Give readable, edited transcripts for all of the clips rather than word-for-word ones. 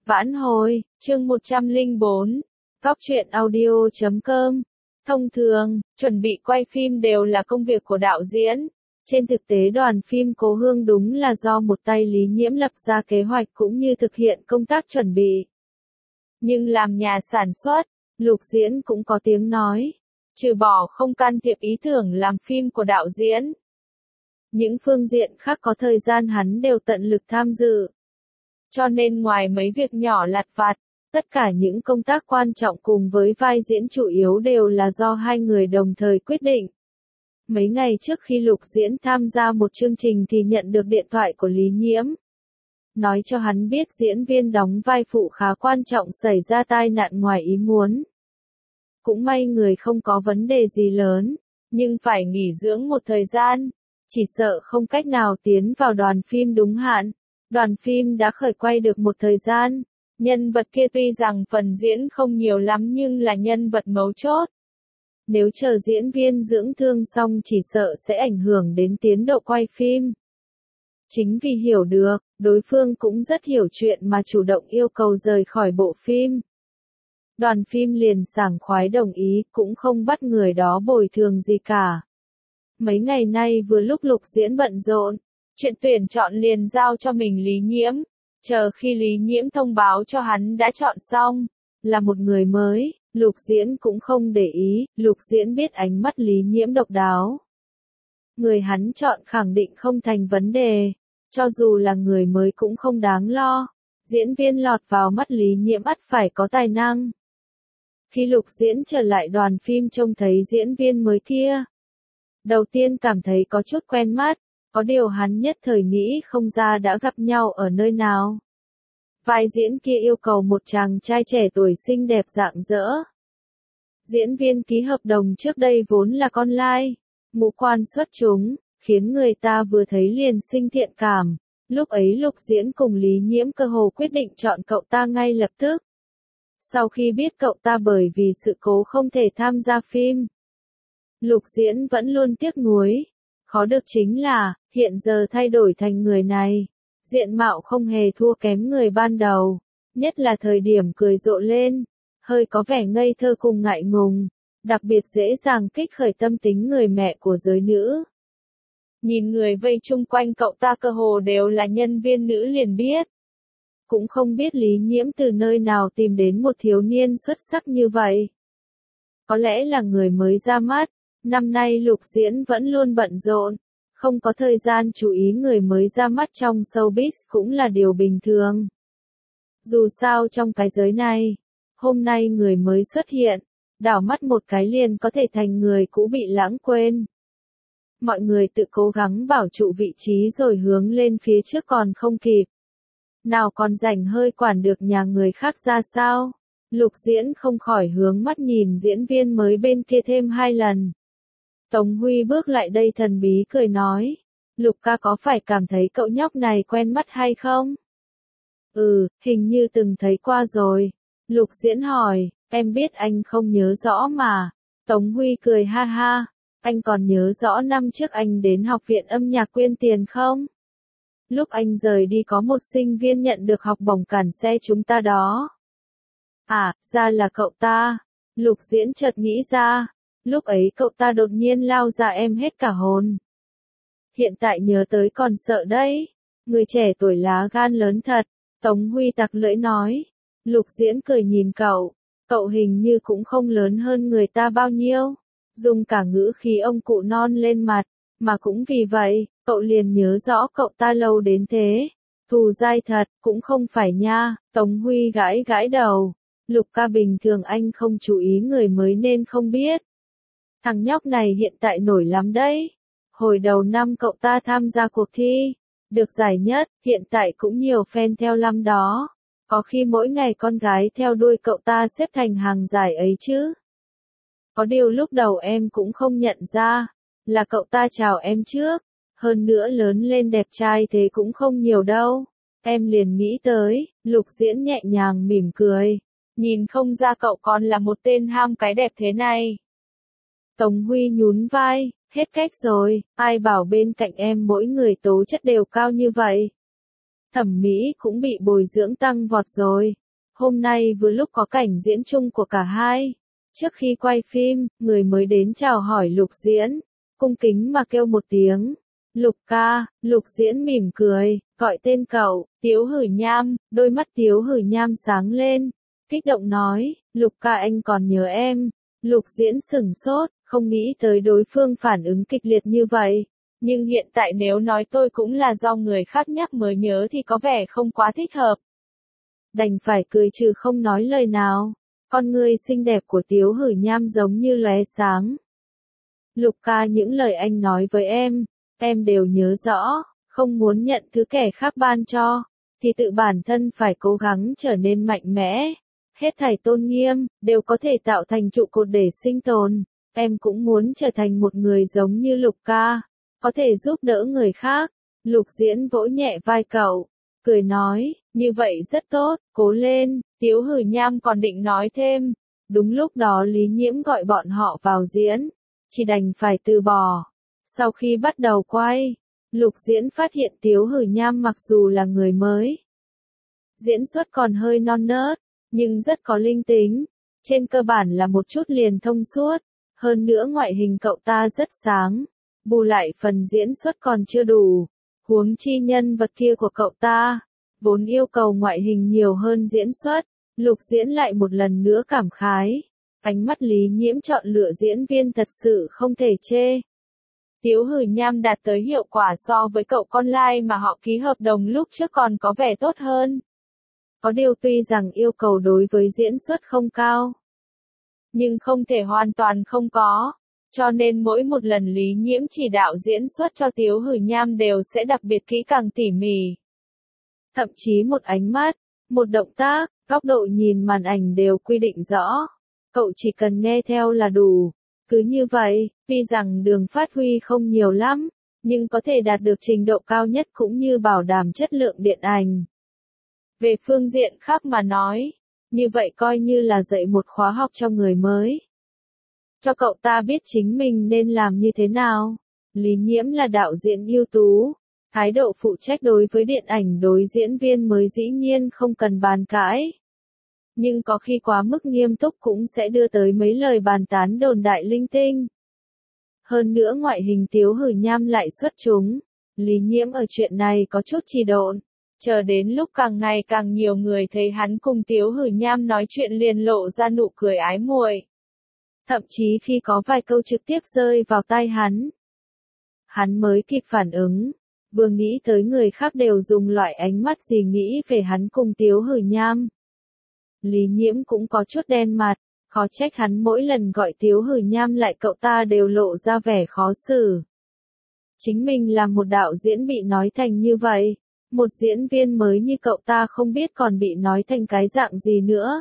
Vãn hồi, chương 104, Góc truyện audio.com. Thông thường, chuẩn bị quay phim đều là công việc của đạo diễn. Trên thực tế đoàn phim Cố Hương đúng là do một tay Lý Nhiễm lập ra kế hoạch cũng như thực hiện công tác chuẩn bị. Nhưng làm nhà sản xuất, Lục Diễn cũng có tiếng nói. Trừ bỏ không can thiệp ý tưởng làm phim của đạo diễn, những phương diện khác có thời gian hắn đều tận lực tham dự. Cho nên ngoài mấy việc nhỏ lặt vặt, tất cả những công tác quan trọng cùng với vai diễn chủ yếu đều là do hai người đồng thời quyết định. Mấy ngày trước khi Lục Diễn tham gia một chương trình thì nhận được điện thoại của Lý Nhiễm. Nói cho hắn biết diễn viên đóng vai phụ khá quan trọng xảy ra tai nạn ngoài ý muốn. Cũng may người không có vấn đề gì lớn, nhưng phải nghỉ dưỡng một thời gian, chỉ sợ không cách nào tiến vào đoàn phim đúng hạn. Đoàn phim đã khởi quay được một thời gian, nhân vật kia tuy rằng phần diễn không nhiều lắm nhưng là nhân vật mấu chốt. Nếu chờ diễn viên dưỡng thương xong chỉ sợ sẽ ảnh hưởng đến tiến độ quay phim. Chính vì hiểu được, đối phương cũng rất hiểu chuyện mà chủ động yêu cầu rời khỏi bộ phim. Đoàn phim liền sảng khoái đồng ý, cũng không bắt người đó bồi thường gì cả. Mấy ngày nay vừa lúc Lục Diễn bận rộn, chuyện tuyển chọn liền giao cho mình Lý Nhiễm, chờ khi Lý Nhiễm thông báo cho hắn đã chọn xong, là một người mới, Lục Diễn cũng không để ý, Lục Diễn biết ánh mắt Lý Nhiễm độc đáo. Người hắn chọn khẳng định không thành vấn đề, cho dù là người mới cũng không đáng lo, diễn viên lọt vào mắt Lý Nhiễm ắt phải có tài năng. Khi Lục Diễn trở lại đoàn phim trông thấy diễn viên mới kia, đầu tiên cảm thấy có chút quen mắt, có điều hắn nhất thời nghĩ không ra đã gặp nhau ở nơi nào. Vai diễn kia yêu cầu một chàng trai trẻ tuổi xinh đẹp rạng rỡ. Diễn viên ký hợp đồng trước đây vốn là con lai, ngũ quan xuất chúng, khiến người ta vừa thấy liền sinh thiện cảm. Lúc ấy Lục Diễn cùng Lý Nhiễm cơ hồ quyết định chọn cậu ta ngay lập tức. Sau khi biết cậu ta bởi vì sự cố không thể tham gia phim, Lục Diễn vẫn luôn tiếc nuối. Khó được chính là, hiện giờ thay đổi thành người này. Diện mạo không hề thua kém người ban đầu. Nhất là thời điểm cười rộ lên, hơi có vẻ ngây thơ cùng ngại ngùng. Đặc biệt dễ dàng kích khởi tâm tính người mẹ của giới nữ. Nhìn người vây chung quanh cậu ta cơ hồ đều là nhân viên nữ liền biết. Cũng không biết Lý Nhiễm từ nơi nào tìm đến một thiếu niên xuất sắc như vậy. Có lẽ là người mới ra mắt, năm nay Lục Diễn vẫn luôn bận rộn, không có thời gian chú ý người mới ra mắt trong showbiz cũng là điều bình thường. Dù sao trong cái giới này, hôm nay người mới xuất hiện, đảo mắt một cái liền có thể thành người cũ bị lãng quên. Mọi người tự cố gắng bảo trụ vị trí rồi hướng lên phía trước còn không kịp. Nào còn rảnh hơi quản được nhà người khác ra sao? Lục Diễn không khỏi hướng mắt nhìn diễn viên mới bên kia thêm 2 lần. Tống Huy bước lại đây thần bí cười nói, Lục ca có phải cảm thấy cậu nhóc này quen mắt hay không? Hình như từng thấy qua rồi. Lục Diễn hỏi, em biết anh không nhớ rõ mà. Tống Huy cười ha ha, anh còn nhớ rõ năm trước anh đến học viện âm nhạc quyên tiền không? Lúc anh rời đi có một sinh viên nhận được học bổng cản xe chúng ta đó. À, ra là cậu ta. Lục Diễn chợt nghĩ ra, lúc ấy cậu ta đột nhiên lao ra em hết cả hồn. Hiện tại nhớ tới còn sợ đấy. Người trẻ tuổi lá gan lớn thật. Tống Huy tặc lưỡi nói. Lục Diễn cười nhìn cậu hình như cũng không lớn hơn người ta bao nhiêu. Dùng cả ngữ khí ông cụ non lên mặt, mà cũng vì vậy, cậu liền nhớ rõ cậu ta lâu đến thế. Thù dai thật, cũng không phải nha. Tống Huy gãi gãi đầu. Lục ca bình thường anh không chú ý người mới nên không biết. Thằng nhóc này hiện tại nổi lắm đấy. Hồi đầu năm cậu ta tham gia cuộc thi, được giải nhất, hiện tại cũng nhiều fan theo lắm đó. Có khi mỗi ngày con gái theo đuôi cậu ta xếp thành hàng giải ấy chứ. Có điều lúc đầu em cũng không nhận ra, là cậu ta chào em trước. Hơn nữa lớn lên đẹp trai thế cũng không nhiều đâu. Em liền nghĩ tới, Lục Diễn nhẹ nhàng mỉm cười. Nhìn không ra cậu còn là một tên ham cái đẹp thế này. Tống Huy nhún vai, hết cách rồi, ai bảo bên cạnh em mỗi người tố chất đều cao như vậy. thẩm mỹ cũng bị bồi dưỡng tăng vọt rồi. Hôm nay vừa lúc có cảnh diễn chung của cả hai. Trước khi quay phim, người mới đến chào hỏi Lục Diễn, cung kính mà kêu một tiếng. Lục ca, Lục Diễn mỉm cười, gọi tên cậu, Tiếu Hử Nham, đôi mắt Tiếu Hử Nham sáng lên, kích động nói, Lục ca anh còn nhớ em. Lục Diễn sửng sốt, không nghĩ tới đối phương phản ứng kịch liệt như vậy. Nhưng hiện tại nếu nói tôi cũng là do người khác nhắc mới nhớ thì có vẻ không quá thích hợp. Đành phải cười trừ không nói lời nào. Con người xinh đẹp của Tiếu Hử Nham giống như lóe sáng. Lục ca, những lời anh nói với em đều nhớ rõ, không muốn nhận thứ kẻ khác ban cho, thì tự bản thân phải cố gắng trở nên mạnh mẽ. Hết thảy tôn nghiêm, đều có thể tạo thành trụ cột để sinh tồn. Em cũng muốn trở thành một người giống như Lục ca, có thể giúp đỡ người khác. Lục Diễn vỗ nhẹ vai cậu, cười nói, như vậy rất tốt, cố lên. Tiếu Hử Nham còn định nói thêm. Đúng lúc đó Lý Nhiễm gọi bọn họ vào diễn, chỉ đành phải từ bỏ. Sau khi bắt đầu quay, Lục Diễn phát hiện Tiếu Hử Nham mặc dù là người mới, diễn xuất còn hơi non nớt, nhưng rất có linh tính. Trên cơ bản là một chút liền thông suốt. Hơn nữa ngoại hình cậu ta rất sáng. Bù lại phần diễn xuất còn chưa đủ. Huống chi nhân vật kia của cậu ta vốn yêu cầu ngoại hình nhiều hơn diễn xuất. Lục Diễn lại một lần nữa cảm khái. Ánh mắt Lý Nhiễm chọn lựa diễn viên thật sự không thể chê. Tiếu Hử Nham đạt tới hiệu quả so với cậu con lai mà họ ký hợp đồng lúc trước còn có vẻ tốt hơn. Có điều tuy rằng yêu cầu đối với diễn xuất không cao, nhưng không thể hoàn toàn không có. Cho nên mỗi một lần Lý Nhiễm chỉ đạo diễn xuất cho Tiếu Hử Nham đều sẽ đặc biệt kỹ càng tỉ mỉ. Thậm chí một ánh mắt, một động tác, góc độ nhìn màn ảnh đều quy định rõ. Cậu chỉ cần nghe theo là đủ. Cứ như vậy, tuy rằng đường phát huy không nhiều lắm, nhưng có thể đạt được trình độ cao nhất cũng như bảo đảm chất lượng điện ảnh. Về phương diện khác mà nói, như vậy coi như là dạy một khóa học cho người mới. Cho cậu ta biết chính mình nên làm như thế nào. Lý Nhiễm là đạo diễn ưu tú, thái độ phụ trách đối với điện ảnh đối diễn viên mới dĩ nhiên không cần bàn cãi. Nhưng có khi quá mức nghiêm túc cũng sẽ đưa tới mấy lời bàn tán đồn đại linh tinh. Hơn nữa ngoại hình Tiếu Hử Nham lại xuất chúng. Lý Nhiễm ở chuyện này có chút trì độn. Chờ đến lúc càng ngày càng nhiều người thấy hắn cùng Tiếu Hử Nham nói chuyện liền lộ ra nụ cười ái muội. Thậm chí khi có vài câu trực tiếp rơi vào tai hắn mới kịp phản ứng. Vừa nghĩ tới người khác đều dùng loại ánh mắt gì nghĩ về hắn cùng Tiếu Hử Nham. Lý Nhiễm cũng có chút đen mặt, khó trách hắn mỗi lần gọi Tiếu Hử Nham lại cậu ta đều lộ ra vẻ khó xử. Chính mình là một đạo diễn bị nói thành như vậy, một diễn viên mới như cậu ta không biết còn bị nói thành cái dạng gì nữa.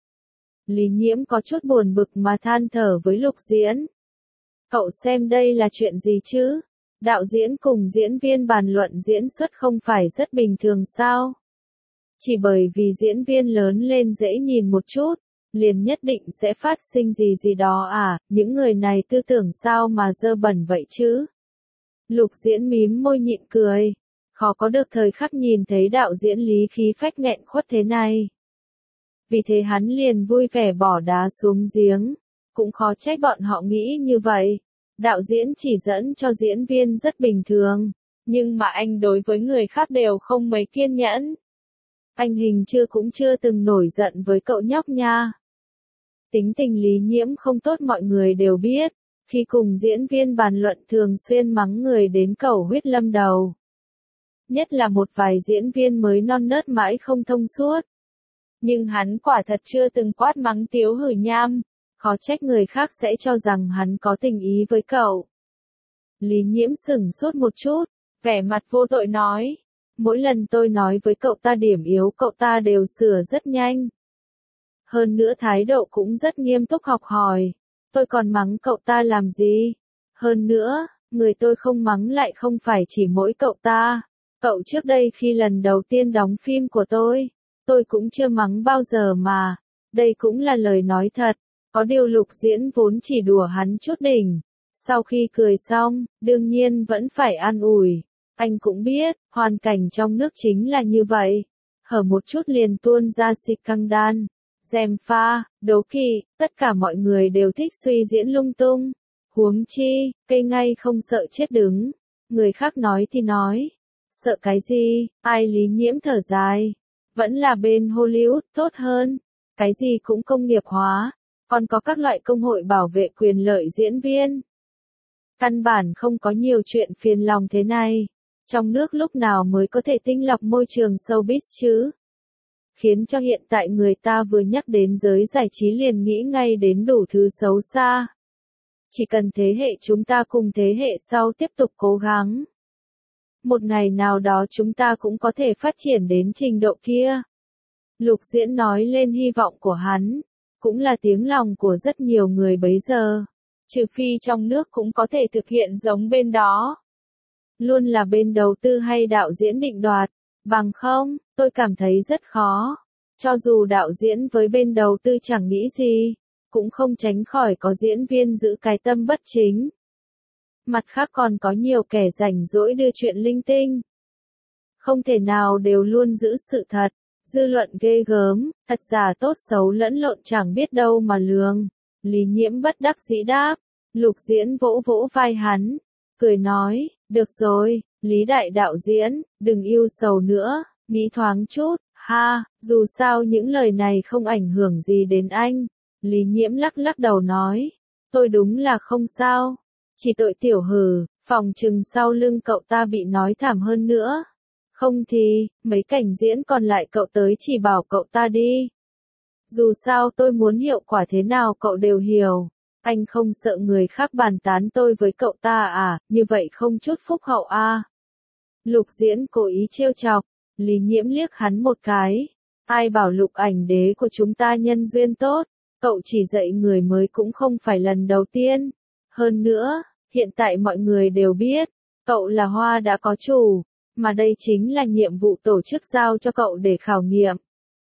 Lý Nhiễm có chút buồn bực mà than thở với Lục Diễn. Cậu xem đây là chuyện gì chứ? Đạo diễn cùng diễn viên bàn luận diễn xuất không phải rất bình thường sao? Chỉ bởi vì diễn viên lớn lên dễ nhìn một chút, liền nhất định sẽ phát sinh gì gì đó à, những người này tư tưởng sao mà dơ bẩn vậy chứ? Lục Diễn mím môi nhịn cười, khó có được thời khắc nhìn thấy đạo diễn Lý khí phách nghẹn khuất thế này. Vì thế hắn liền vui vẻ bỏ đá xuống giếng, cũng khó trách bọn họ nghĩ như vậy. Đạo diễn chỉ dẫn cho diễn viên rất bình thường, nhưng mà anh đối với người khác đều không mấy kiên nhẫn. Anh hình chưa cũng chưa từng nổi giận với cậu nhóc nha. Tính tình Lý Nhiễm không tốt mọi người đều biết, khi cùng diễn viên bàn luận thường xuyên mắng người đến cầu huyết lâm đầu. Nhất là một vài diễn viên mới non nớt mãi không thông suốt. Nhưng hắn quả thật chưa từng quát mắng Tiếu Hử Nham, khó trách người khác sẽ cho rằng hắn có tình ý với cậu. Lý Nhiễm sửng sốt một chút, vẻ mặt vô tội nói. Mỗi lần tôi nói với cậu ta điểm yếu cậu ta đều sửa rất nhanh. Hơn nữa thái độ cũng rất nghiêm túc học hỏi. Tôi còn mắng cậu ta làm gì? Hơn nữa, người tôi không mắng lại không phải chỉ mỗi cậu ta. Cậu trước đây khi lần đầu tiên đóng phim của tôi cũng chưa mắng bao giờ mà. Đây cũng là lời nói thật. Có điều Lục Diễn vốn chỉ đùa hắn chút đỉnh. Sau khi cười xong, đương nhiên vẫn phải an ủi. Anh cũng biết, hoàn cảnh trong nước chính là như vậy. Hở một chút liền tuôn ra xịt căng đan, gièm pha, đố kỵ, tất cả mọi người đều thích suy diễn lung tung. Huống chi, cây ngay không sợ chết đứng. Người khác nói thì nói. Sợ cái gì, ai Lý Nhiễm thở dài. Vẫn là bên Hollywood tốt hơn. Cái gì cũng công nghiệp hóa. Còn có các loại công hội bảo vệ quyền lợi diễn viên. Căn bản không có nhiều chuyện phiền lòng thế này. Trong nước lúc nào mới có thể tinh lọc môi trường showbiz chứ? Khiến cho hiện tại người ta vừa nhắc đến giới giải trí liền nghĩ ngay đến đủ thứ xấu xa. Chỉ cần thế hệ chúng ta cùng thế hệ sau tiếp tục cố gắng. Một ngày nào đó chúng ta cũng có thể phát triển đến trình độ kia. Lục Diễn nói lên hy vọng của hắn, cũng là tiếng lòng của rất nhiều người bấy giờ. Trừ phi trong nước cũng có thể thực hiện giống bên đó. Luôn là bên đầu tư hay đạo diễn định đoạt, bằng không, tôi cảm thấy rất khó. Cho dù đạo diễn với bên đầu tư chẳng nghĩ gì, cũng không tránh khỏi có diễn viên giữ cái tâm bất chính. Mặt khác còn có nhiều kẻ rảnh rỗi đưa chuyện linh tinh. Không thể nào đều luôn giữ sự thật, dư luận ghê gớm, thật giả tốt xấu lẫn lộn chẳng biết đâu mà lường. Lý Nhiễm bất đắc dĩ đáp, Lục Diễn vỗ vỗ vai hắn, cười nói, được rồi, Lý đại đạo diễn, đừng yêu sầu nữa, nghĩ thoáng chút, ha, dù sao những lời này không ảnh hưởng gì đến anh. Lý Nhiễm lắc lắc đầu nói, tôi đúng là không sao, chỉ tội tiểu hử, phòng chừng sau lưng cậu ta bị nói thảm hơn nữa. Không thì, mấy cảnh diễn còn lại cậu tới chỉ bảo cậu ta đi. Dù sao tôi muốn hiệu quả thế nào cậu đều hiểu. Anh không sợ người khác bàn tán tôi với cậu ta à, như vậy không chút phúc hậu à. Lục Diễn cố ý trêu chọc, Lý Nhiễm liếc hắn một cái. Ai bảo Lục ảnh đế của chúng ta nhân duyên tốt, cậu chỉ dạy người mới cũng không phải lần đầu tiên. Hơn nữa, hiện tại mọi người đều biết, cậu là hoa đã có chủ, mà đây chính là nhiệm vụ tổ chức giao cho cậu để khảo nghiệm.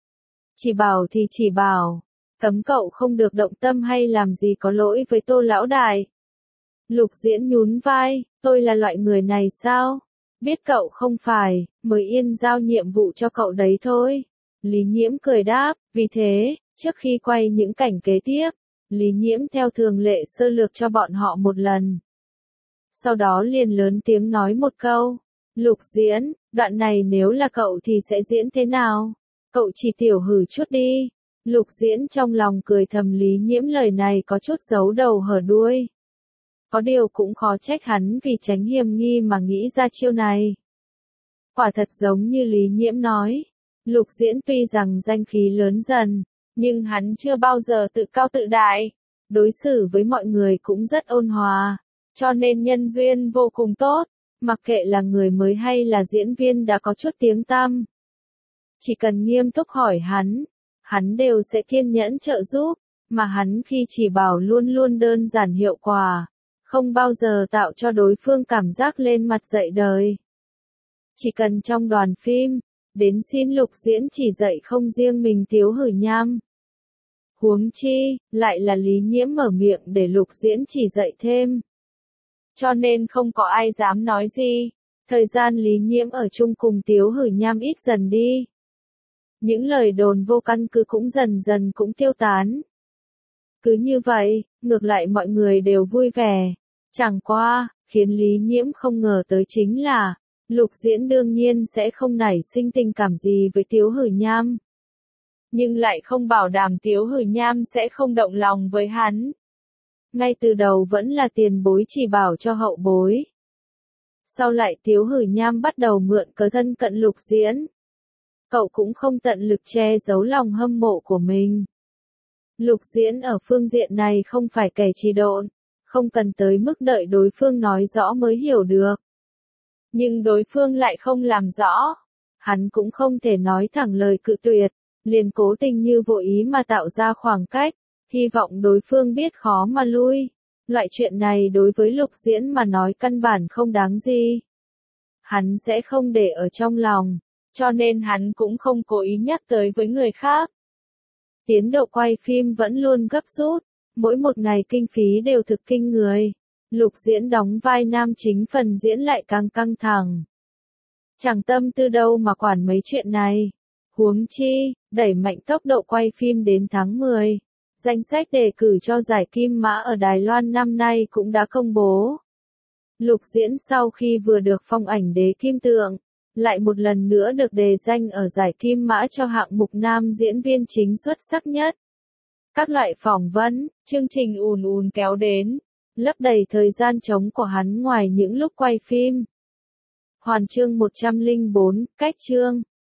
Chỉ bảo thì chỉ bảo, cấm cậu không được động tâm hay làm gì có lỗi với Tô lão đại. Lục Diễn nhún vai, tôi là loại người này sao? Biết cậu không phải, mới yên giao nhiệm vụ cho cậu đấy thôi. Lý Nhiễm cười đáp, vì thế, trước khi quay những cảnh kế tiếp, Lý Nhiễm theo thường lệ sơ lược cho bọn họ một lần. Sau đó liền lớn tiếng nói một câu, Lục Diễn, đoạn này nếu là cậu thì sẽ diễn thế nào? Cậu chỉ tiểu hử chút đi. Lục Diễn trong lòng cười thầm Lý Nhiễm lời này có chút giấu đầu hở đuôi. Có điều cũng khó trách hắn vì tránh hiềm nghi mà nghĩ ra chiêu này. Quả thật giống như Lý Nhiễm nói, Lục Diễn tuy rằng danh khí lớn dần, nhưng hắn chưa bao giờ tự cao tự đại, đối xử với mọi người cũng rất ôn hòa, cho nên nhân duyên vô cùng tốt, mặc kệ là người mới hay là diễn viên đã có chút tiếng tăm. Chỉ cần nghiêm túc hỏi hắn đều sẽ kiên nhẫn trợ giúp, mà hắn khi chỉ bảo luôn luôn đơn giản hiệu quả, không bao giờ tạo cho đối phương cảm giác lên mặt dạy đời. Chỉ cần trong đoàn phim, đến xin Lục Diễn chỉ dạy không riêng mình Tiếu Hử Nham. Huống chi, lại là Lý Nhiễm mở miệng để Lục Diễn chỉ dạy thêm. Cho nên không có ai dám nói gì. Thời gian Lý Nhiễm ở chung cùng Tiếu Hử Nham ít dần đi. Những lời đồn vô căn cứ cũng dần dần cũng tiêu tán. Cứ như vậy, ngược lại mọi người đều vui vẻ. Chẳng qua, khiến Lý Nhiễm không ngờ tới chính là, Lục Diễn đương nhiên sẽ không nảy sinh tình cảm gì với Tiếu Hử Nham. Nhưng lại không bảo đảm Tiếu Hử Nham sẽ không động lòng với hắn. Ngay từ đầu vẫn là tiền bối chỉ bảo cho hậu bối. Sau lại Tiếu Hử Nham bắt đầu mượn cớ thân cận Lục Diễn. Cậu cũng không tận lực che giấu lòng hâm mộ của mình. Lục Diễn ở phương diện này không phải kẻ trì độn, không cần tới mức đợi đối phương nói rõ mới hiểu được. Nhưng đối phương lại không làm rõ. Hắn cũng không thể nói thẳng lời cự tuyệt, liền cố tình như vô ý mà tạo ra khoảng cách, hy vọng đối phương biết khó mà lui. Loại chuyện này đối với Lục Diễn mà nói căn bản không đáng gì. Hắn sẽ không để ở trong lòng, cho nên hắn cũng không cố ý nhắc tới với người khác. Tiến độ quay phim vẫn luôn gấp rút, mỗi một ngày kinh phí đều thực kinh người. Lục Diễn đóng vai nam chính phần diễn lại càng căng thẳng. Chẳng tâm tư đâu mà quản mấy chuyện này. Huống chi, đẩy mạnh tốc độ quay phim đến tháng 10. Danh sách đề cử cho giải Kim Mã ở Đài Loan năm nay cũng đã công bố. Lục Diễn sau khi vừa được phong ảnh đế kim tượng, lại một lần nữa được đề danh ở giải Kim Mã cho hạng mục nam diễn viên chính xuất sắc nhất. Các loại phỏng vấn, chương trình ùn kéo đến, lấp đầy thời gian trống của hắn ngoài những lúc quay phim. Hoàn chương 104, cách chương.